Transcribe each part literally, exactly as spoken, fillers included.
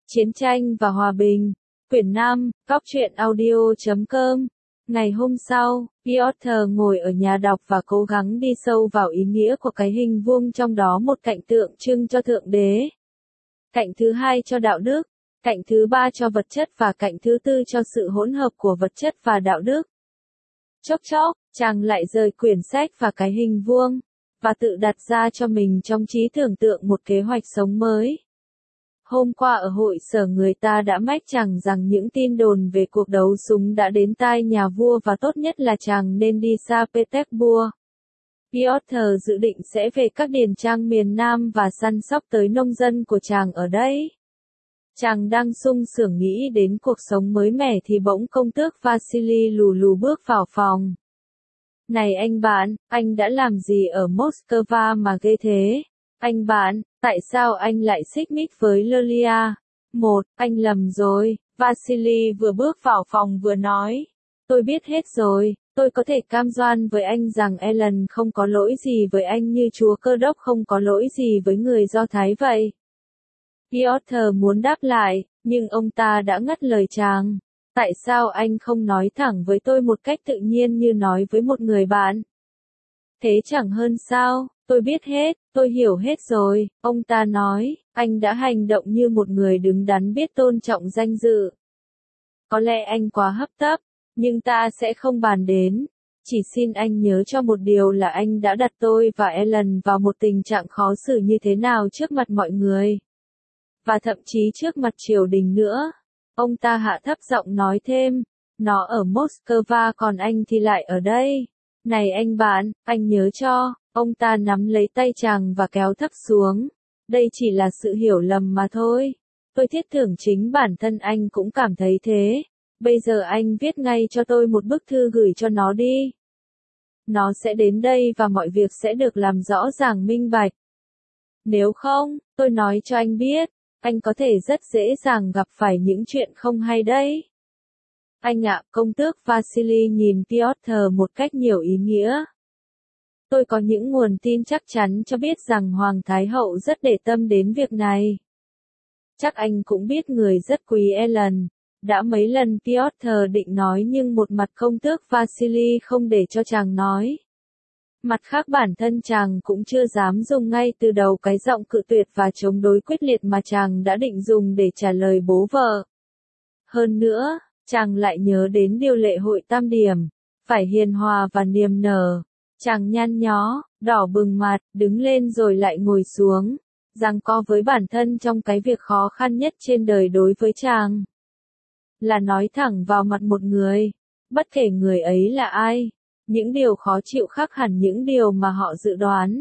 Chiến tranh và hòa bình. Quyển năm, góc truyện audio chấm com. Ngày hôm sau, Piotr ngồi ở nhà đọc và cố gắng đi sâu vào ý nghĩa của cái hình vuông trong đó, một cạnh tượng trưng cho Thượng Đế, cạnh thứ hai cho đạo đức, cạnh thứ ba cho vật chất và cạnh thứ tư cho sự hỗn hợp của vật chất và đạo đức. Chốc chốc, chàng lại rời quyển sách và cái hình vuông, và tự đặt ra cho mình trong trí tưởng tượng một kế hoạch sống mới. Hôm qua ở hội sở người ta đã mách chàng rằng những tin đồn về cuộc đấu súng đã đến tai nhà vua và tốt nhất là chàng nên đi xa Petersburg. Piotr dự định sẽ về các điền trang miền Nam và săn sóc tới nông dân của chàng ở đây. Chàng đang sung sướng nghĩ đến cuộc sống mới mẻ thì bỗng công tước Vasily lù lù bước vào phòng. Này anh bạn, anh đã làm gì ở Moscow mà ghê thế? Anh bạn, tại sao anh lại xích mích với Lilia? Một, anh lầm rồi, Vasily vừa bước vào phòng vừa nói. Tôi biết hết rồi, tôi có thể cam đoan với anh rằng Ellen không có lỗi gì với anh như chúa Cơ Đốc không có lỗi gì với người Do Thái vậy. Piotr muốn đáp lại, nhưng ông ta đã ngắt lời chàng. Tại sao anh không nói thẳng với tôi một cách tự nhiên như nói với một người bạn? Thế chẳng hơn sao? Tôi biết hết, tôi hiểu hết rồi, ông ta nói, anh đã hành động như một người đứng đắn biết tôn trọng danh dự. Có lẽ anh quá hấp tấp, nhưng ta sẽ không bàn đến. Chỉ xin anh nhớ cho một điều là anh đã đặt tôi và Ellen vào một tình trạng khó xử như thế nào trước mặt mọi người. Và thậm chí trước mặt triều đình nữa. Ông ta hạ thấp giọng nói thêm, nó ở Moscow còn anh thì lại ở đây. Này anh bạn, anh nhớ cho. Ông ta nắm lấy tay chàng và kéo thấp xuống. Đây chỉ là sự hiểu lầm mà thôi. Tôi thiết tưởng chính bản thân anh cũng cảm thấy thế. Bây giờ anh viết ngay cho tôi một bức thư gửi cho nó đi. Nó sẽ đến đây và mọi việc sẽ được làm rõ ràng minh bạch. Nếu không, tôi nói cho anh biết, anh có thể rất dễ dàng gặp phải những chuyện không hay đấy. Anh ạ, công tước Vasily nhìn Piotr một cách nhiều ý nghĩa. Tôi có những nguồn tin chắc chắn cho biết rằng Hoàng Thái Hậu rất để tâm đến việc này. Chắc anh cũng biết người rất quý Ellen. Đã mấy lần Piotr định nói nhưng một mặt công tước Vasily không để cho chàng nói. Mặt khác bản thân chàng cũng chưa dám dùng ngay từ đầu cái giọng cự tuyệt và chống đối quyết liệt mà chàng đã định dùng để trả lời bố vợ. Hơn nữa, chàng lại nhớ đến điều lệ hội tam điểm, phải hiền hòa và niềm nở. Chàng nhăn nhó, đỏ bừng mặt, đứng lên rồi lại ngồi xuống, giằng co với bản thân trong cái việc khó khăn nhất trên đời đối với chàng. Là nói thẳng vào mặt một người, bất kể người ấy là ai, những điều khó chịu khác hẳn những điều mà họ dự đoán.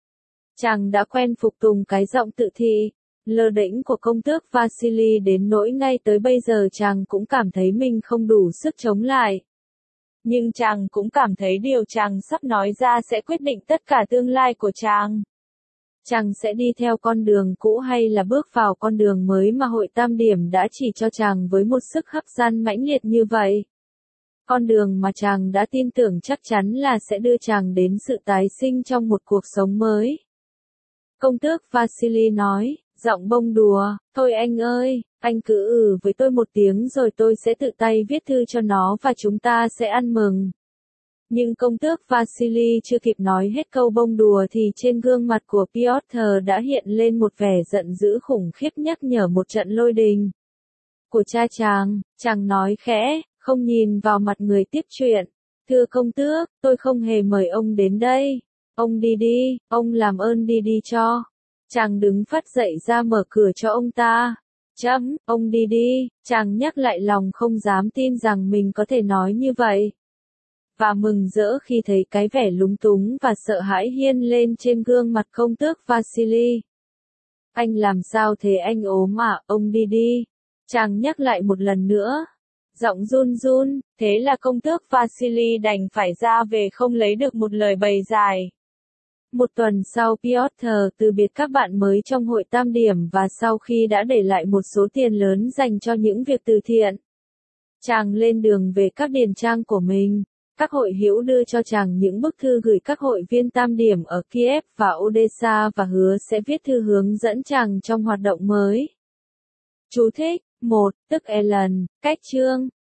Chàng đã quen phục tùng cái giọng tự thị, lơ đễnh của công tước Vasily đến nỗi ngay tới bây giờ chàng cũng cảm thấy mình không đủ sức chống lại. Nhưng chàng cũng cảm thấy điều chàng sắp nói ra sẽ quyết định tất cả tương lai của chàng. Chàng sẽ đi theo con đường cũ hay là bước vào con đường mới mà hội tam điểm đã chỉ cho chàng với một sức hấp dẫn mãnh liệt như vậy. Con đường mà chàng đã tin tưởng chắc chắn là sẽ đưa chàng đến sự tái sinh trong một cuộc sống mới. Công tước Vasily nói, giọng bông đùa, thôi anh ơi, anh cứ ừ với tôi một tiếng rồi tôi sẽ tự tay viết thư cho nó và chúng ta sẽ ăn mừng. Nhưng công tước Vasily chưa kịp nói hết câu bông đùa thì trên gương mặt của Piotr đã hiện lên một vẻ giận dữ khủng khiếp nhắc nhở một trận lôi đình. Của cha chàng, chàng nói khẽ, không nhìn vào mặt người tiếp chuyện. Thưa công tước, tôi không hề mời ông đến đây. Ông đi đi, ông làm ơn đi đi cho. Chàng đứng phắt dậy ra mở cửa cho ông ta. Chấm, ông đi đi, chàng nhắc lại lòng không dám tin rằng mình có thể nói như vậy. Và mừng rỡ khi thấy cái vẻ lúng túng và sợ hãi hiên lên trên gương mặt công tước Vasily. Anh làm sao thế anh ốm à, ông đi đi. Chàng nhắc lại một lần nữa. Giọng run run, thế là công tước Vasily đành phải ra về không lấy được một lời bày giải. Một tuần sau Piotr từ biệt các bạn mới trong hội tam điểm và sau khi đã để lại một số tiền lớn dành cho những việc từ thiện. Chàng lên đường về các điền trang của mình. Các hội hữu đưa cho chàng những bức thư gửi các hội viên tam điểm ở Kiev và Odessa và hứa sẽ viết thư hướng dẫn chàng trong hoạt động mới. Chú thích: một. Tức Ellen, cách chương